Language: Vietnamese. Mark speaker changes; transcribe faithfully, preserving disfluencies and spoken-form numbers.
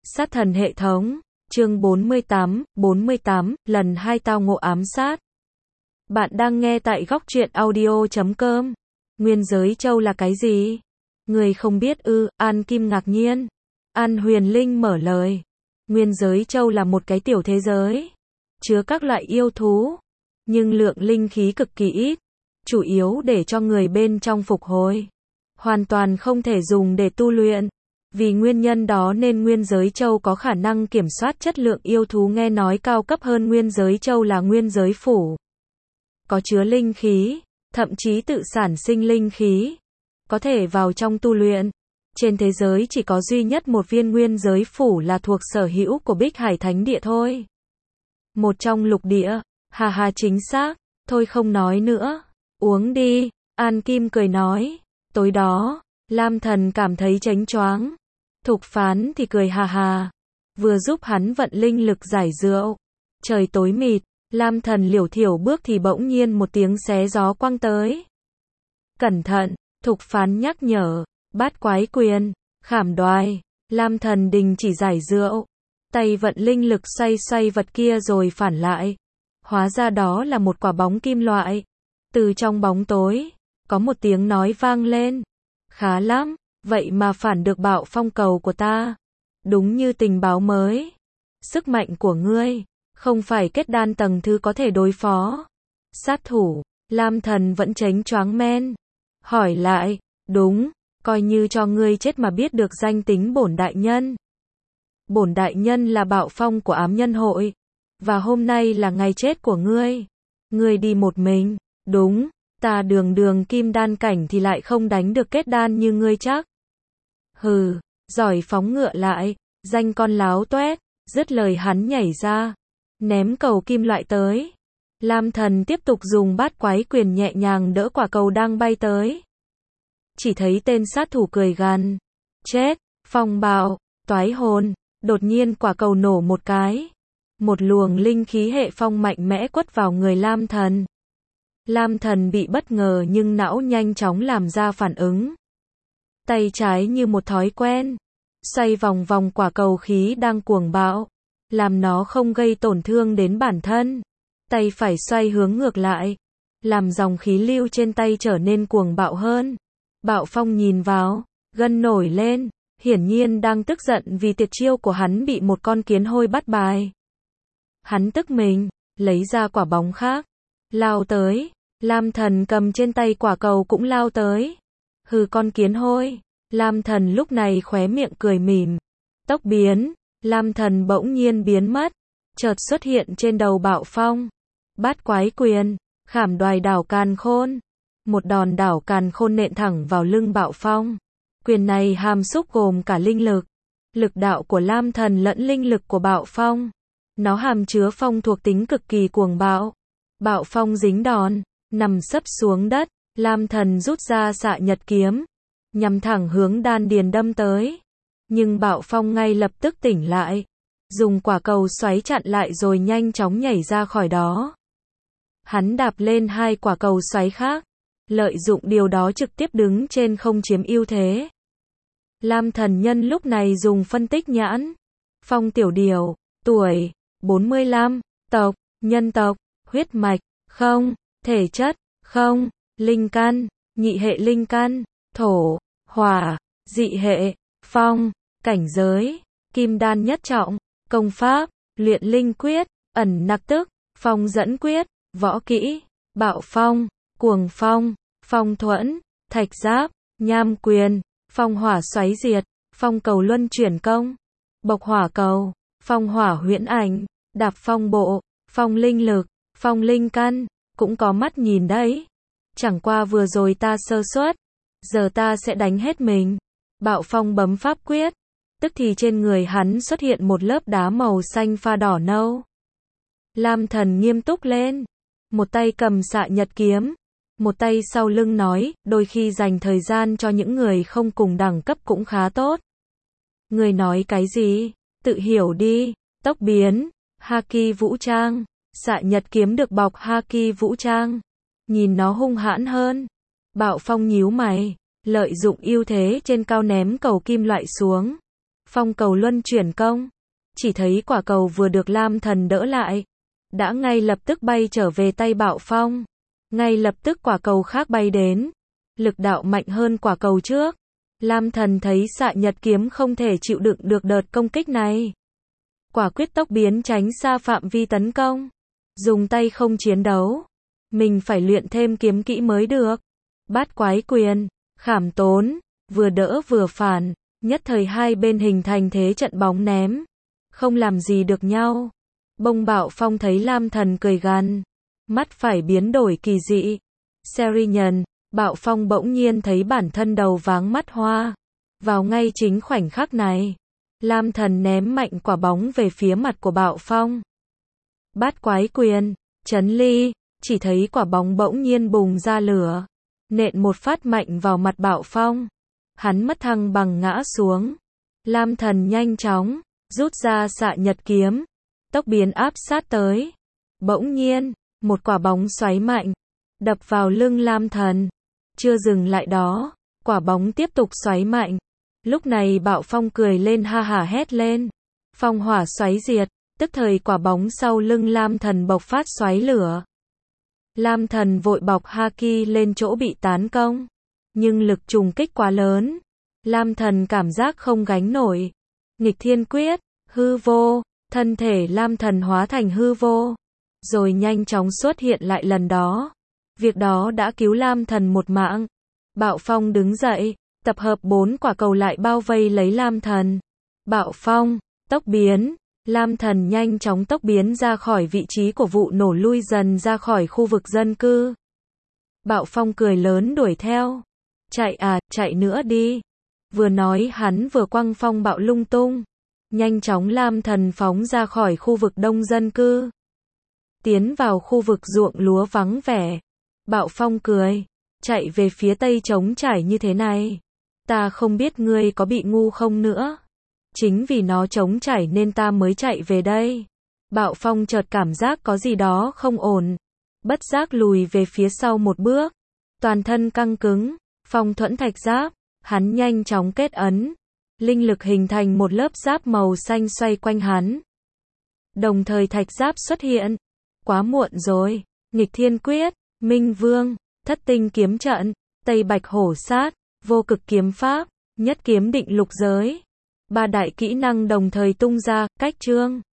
Speaker 1: Sát thần hệ thống, chương bốn mươi tám, bốn mươi tám, lần hai tao ngộ ám sát. Bạn đang nghe tại góc truyện audio chấm com. Nguyên giới châu là cái gì? Người không biết ư? An Kim ngạc nhiên. An Huyền Linh mở lời. Nguyên giới châu là một cái tiểu thế giới, chứa các loại yêu thú, nhưng lượng linh khí cực kỳ ít, chủ yếu để cho người bên trong phục hồi, hoàn toàn không thể dùng để tu luyện. Vì nguyên nhân đó nên nguyên giới châu có khả năng kiểm soát chất lượng yêu thú, nghe nói cao cấp hơn nguyên giới châu là nguyên giới phủ, có chứa linh khí, thậm chí tự sản sinh linh khí, có thể vào trong tu luyện. Trên thế giới chỉ có duy nhất một viên nguyên giới phủ là thuộc sở hữu của Bích Hải Thánh Địa thôi. Một trong lục địa, hà hà chính xác, thôi không nói nữa, uống đi, An Kim cười nói. Tối đó, Lam Thần cảm thấy chánh choáng, Thục Phán thì cười hà hà, vừa giúp hắn vận linh lực giải rượu. Trời tối mịt, Lam Thần liểu thiểu bước thì bỗng nhiên một tiếng xé gió quăng tới. Cẩn thận, Thục Phán nhắc nhở. Bát quái quyền, khảm đoài. Lam Thần đình chỉ giải rượu, tay vận linh lực xoay xoay vật kia rồi phản lại. Hóa ra đó là một quả bóng kim loại. Từ trong bóng tối, có một tiếng nói vang lên. Khá lắm, vậy mà phản được bạo phong cầu của ta. Đúng như tình báo mới. Sức mạnh của ngươi, không phải kết đan tầng thứ có thể đối phó. Sát thủ, Lam Thần vẫn chánh choáng men. Hỏi lại, đúng. Coi như cho ngươi chết mà biết được danh tính bổn đại nhân. Bổn đại nhân là bạo phong của ám nhân hội, và hôm nay là ngày chết của ngươi. Ngươi đi một mình, đúng, ta đường đường kim đan cảnh thì lại không đánh được kết đan như ngươi chắc. Hừ, giỏi phóng ngựa lại, danh con láo toét. Dứt lời hắn nhảy ra, ném cầu kim loại tới. Lam Thần tiếp tục dùng bát quái quyền nhẹ nhàng đỡ quả cầu đang bay tới. Chỉ thấy tên sát thủ cười gằn. Chết, phong bạo, toái hồn. Đột nhiên quả cầu nổ một cái. Một luồng linh khí hệ phong mạnh mẽ quất vào người Lam Thần. Lam Thần bị bất ngờ nhưng não nhanh chóng làm ra phản ứng. Tay trái như một thói quen, xoay vòng vòng quả cầu khí đang cuồng bạo, làm nó không gây tổn thương đến bản thân. Tay phải xoay hướng ngược lại, làm dòng khí lưu trên tay trở nên cuồng bạo hơn. Bạo phong nhìn vào, gân nổi lên, hiển nhiên đang tức giận vì tuyệt chiêu của hắn bị một con kiến hôi bắt bài. Hắn tức mình, lấy ra quả bóng khác, lao tới. Lam Thần cầm trên tay quả cầu cũng lao tới. Hừ, con kiến hôi. Lam Thần lúc này khóe miệng cười mỉm. Tốc biến, Lam Thần bỗng nhiên biến mất, chợt xuất hiện trên đầu bạo phong. Bát quái quyền, khảm đoài đảo càn khôn. Một đòn đảo càn khôn nện thẳng vào lưng bạo phong. Quyền này hàm xúc gồm cả linh lực, lực đạo của Lam Thần lẫn linh lực của bạo phong. Nó hàm chứa phong thuộc tính cực kỳ cuồng bạo. Bạo phong dính đòn, nằm sấp xuống đất. Lam Thần rút ra xạ nhật kiếm, nhằm thẳng hướng đan điền đâm tới. Nhưng bạo phong ngay lập tức tỉnh lại, dùng quả cầu xoáy chặn lại rồi nhanh chóng nhảy ra khỏi đó. Hắn đạp lên hai quả cầu xoáy khác, lợi dụng điều đó trực tiếp đứng trên không chiếm ưu thế. Lam Thần nhân lúc này dùng phân tích nhãn. Phong tiểu điều, tuổi, bốn mươi lăm, tộc, nhân tộc, huyết mạch, không, thể chất, không, linh căn, nhị hệ linh căn, thổ, hỏa, dị hệ, phong, cảnh giới, kim đan nhất trọng, công pháp, luyện linh quyết, ẩn nặc tức, phong dẫn quyết, võ kỹ, bạo phong, cuồng phong, phong thuẫn, thạch giáp, nham quyền, phong hỏa xoáy diệt, phong cầu luân chuyển công, bộc hỏa cầu, phong hỏa huyễn ảnh, đạp phong bộ, phong linh lực, phong linh căn, cũng có mắt nhìn đấy. Chẳng qua vừa rồi ta sơ suất, giờ ta sẽ đánh hết mình. Bạo phong bấm pháp quyết, tức thì trên người hắn xuất hiện một lớp đá màu xanh pha đỏ nâu. Lam Thần nghiêm túc lên, một tay cầm xạ nhật kiếm, một tay sau lưng nói, đôi khi dành thời gian cho những người không cùng đẳng cấp cũng khá tốt. Người nói cái gì? Tự hiểu đi. Tốc biến, haki vũ trang. Xạ nhật kiếm được bọc haki vũ trang, nhìn nó hung hãn hơn. Bạo phong nhíu mày, lợi dụng ưu thế trên cao ném cầu kim loại xuống. phong cầu luân chuyển công. Chỉ thấy quả cầu vừa được Lam Thần đỡ lại, đã ngay lập tức bay trở về tay Bạo Phong. Ngay lập tức quả cầu khác bay đến, lực đạo mạnh hơn quả cầu trước. Lam Thần thấy xạ nhật kiếm không thể chịu đựng được đợt công kích này. Quả quyết tốc biến tránh xa phạm vi tấn công. Dùng tay không chiến đấu. Mình phải luyện thêm kiếm kỹ mới được. Bát quái quyền, khảm tốn, vừa đỡ vừa phản. Nhất thời hai bên hình thành thế trận bóng ném. Không làm gì được nhau. Bông Bạo Phong thấy Lam Thần cười gằn. Mắt phải biến đổi kỳ dị. Serian, Bạo Phong bỗng nhiên thấy bản thân đầu váng mắt hoa. Vào ngay chính khoảnh khắc này, Lam Thần ném mạnh quả bóng về phía mặt của Bạo Phong. Bát quái quyền, chấn ly, chỉ thấy quả bóng bỗng nhiên bùng ra lửa, nện một phát mạnh vào mặt Bạo Phong. Hắn mất thăng bằng ngã xuống. Lam Thần nhanh chóng rút ra xạ nhật kiếm, tốc biến áp sát tới. Bỗng nhiên, một quả bóng xoáy mạnh đập vào lưng Lam Thần. Chưa dừng lại đó, quả bóng tiếp tục xoáy mạnh. Lúc này Bạo Phong cười lên ha hả hét lên. Phong hỏa xoáy diệt, tức thời quả bóng sau lưng Lam Thần bộc phát xoáy lửa. Lam Thần vội bọc haki lên chỗ bị tán công, nhưng lực trùng kích quá lớn. Lam Thần cảm giác không gánh nổi. Nghịch thiên quyết, hư vô, thân thể Lam Thần hóa thành hư vô, rồi nhanh chóng xuất hiện lại lần đó. Việc đó đã cứu Lam Thần một mạng. Bạo Phong đứng dậy, tập hợp bốn quả cầu lại bao vây lấy Lam Thần. Bạo Phong, tốc biến. Lam Thần nhanh chóng tốc biến ra khỏi vị trí của vụ nổ, lui dần ra khỏi khu vực dân cư. Bạo Phong cười lớn đuổi theo. Chạy à, chạy nữa đi. Vừa nói hắn vừa quăng phong bạo lung tung. Nhanh chóng Lam Thần phóng ra khỏi khu vực đông dân cư, tiến vào khu vực ruộng lúa vắng vẻ. Bạo Phong cười, chạy về phía tây trống trải như thế này. Ta không biết ngươi có bị ngu không nữa. Chính vì nó trống trải nên ta mới chạy về đây. Bạo Phong chợt cảm giác có gì đó không ổn. Bất giác lùi về phía sau một bước. Toàn thân căng cứng, phong thuẫn thạch giáp. Hắn nhanh chóng kết ấn. Linh lực hình thành một lớp giáp màu xanh xoay quanh hắn. Đồng thời thạch giáp xuất hiện. Quá muộn rồi. Nghịch thiên quyết, Minh Vương, thất tinh kiếm trận, Tây Bạch hổ sát, vô cực kiếm pháp, nhất kiếm định lục giới. Ba đại kỹ năng đồng thời tung ra, cách chương.